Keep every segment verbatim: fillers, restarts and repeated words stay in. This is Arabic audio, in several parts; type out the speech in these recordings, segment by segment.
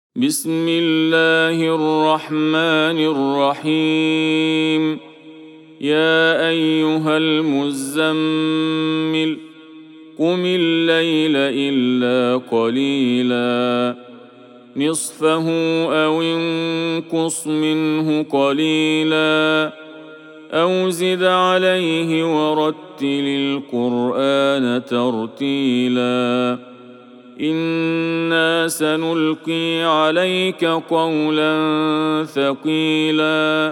بسم الله الرحمن الرحيم. يا أيها المزمل قم الليل إلا قليلا نصفه أو انقص منه قليلا أو زد عليه ورتل القرآن ترتيلا إنا سنلقي عليك قولا ثقيلا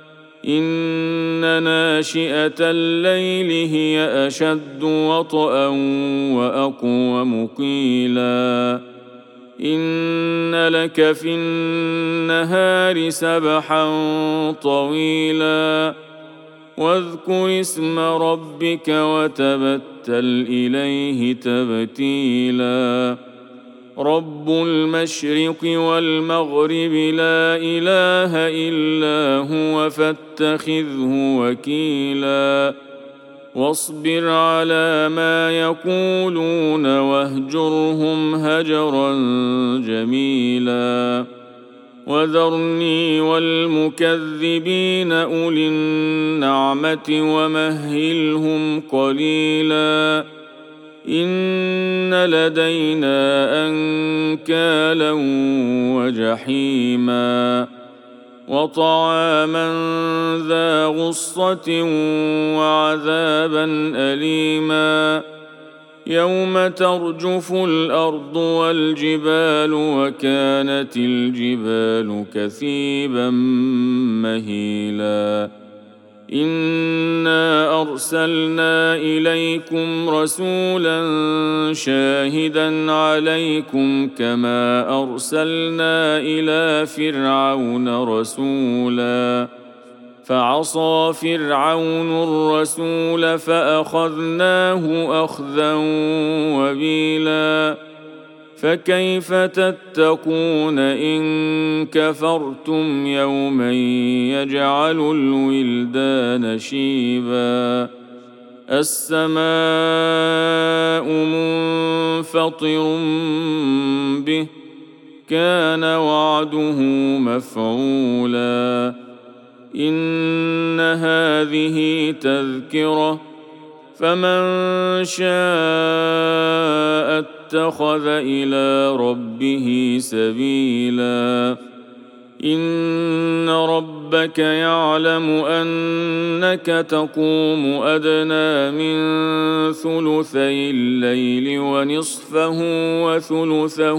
إن ناشئة الليل هي أشد وطئا وأقوم قيلا إن لك في النهار سبحا طويلا واذكر اسم ربك وتبتل إليه تبتيلا رب المشرق والمغرب لا إله إلا هو فاتخذه وكيلا واصبر على ما يقولون واهجرهم هجرا جميلا وذرني والمكذبين أولي النعمة ومهلهم قليلا إن لدينا أنكالا وجحيما وطعاما ذا غصة وعذابا أليما يوم ترجف الأرض والجبال وكانت الجبال كثيبا مهيلا إنا أرسلنا إليكم رسولا شاهدا عليكم كما أرسلنا إلى فرعون رسولا فعصى فرعون الرسول فأخذناه أخذا وبيلا فكيف تتقون إن كفرتم يوما يجعل الولدان شيبا السماء منفطر به كان وعده مفعولا إن هذه تذكرة فمن شاء اتخذ إلى ربه سبيلا إن ربك يعلم أنك تقوم أدنى من ثلثي الليل ونصفه وثلثه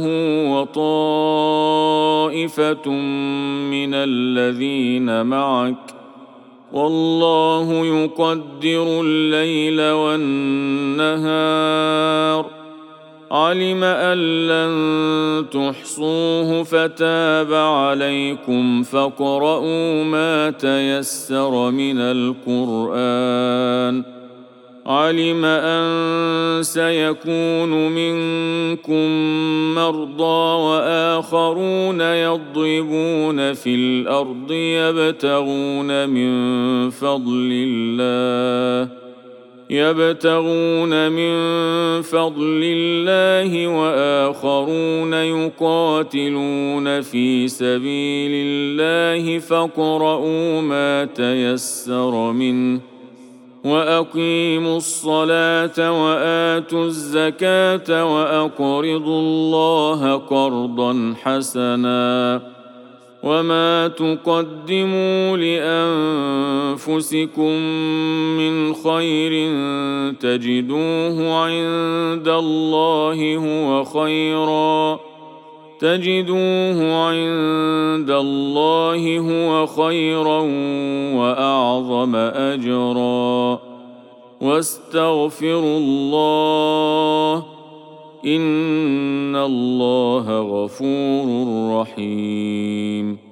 وطائفة من الذين معك والله يقدر الليل والنهار علم أن لن تحصوه فتاب عليكم فاقرؤوا ما تيسر من القرآن علم أن سيكون منكم مرضى وآخرون يضربون في الأرض يبتغون من فضل الله يبتغون من فضل الله وآخرون يقاتلون في سبيل الله فاقرؤوا ما تيسر منه وأقيموا الصلاة وآتوا الزكاة وأقرضوا الله قرضا حسنا وما تقدموا لأنفسكم من خير تجدوه عند الله هو خيرا تجدوه عند الله هو خيرا وأعظم أجرا واستغفروا الله إن الله غفور رحيم.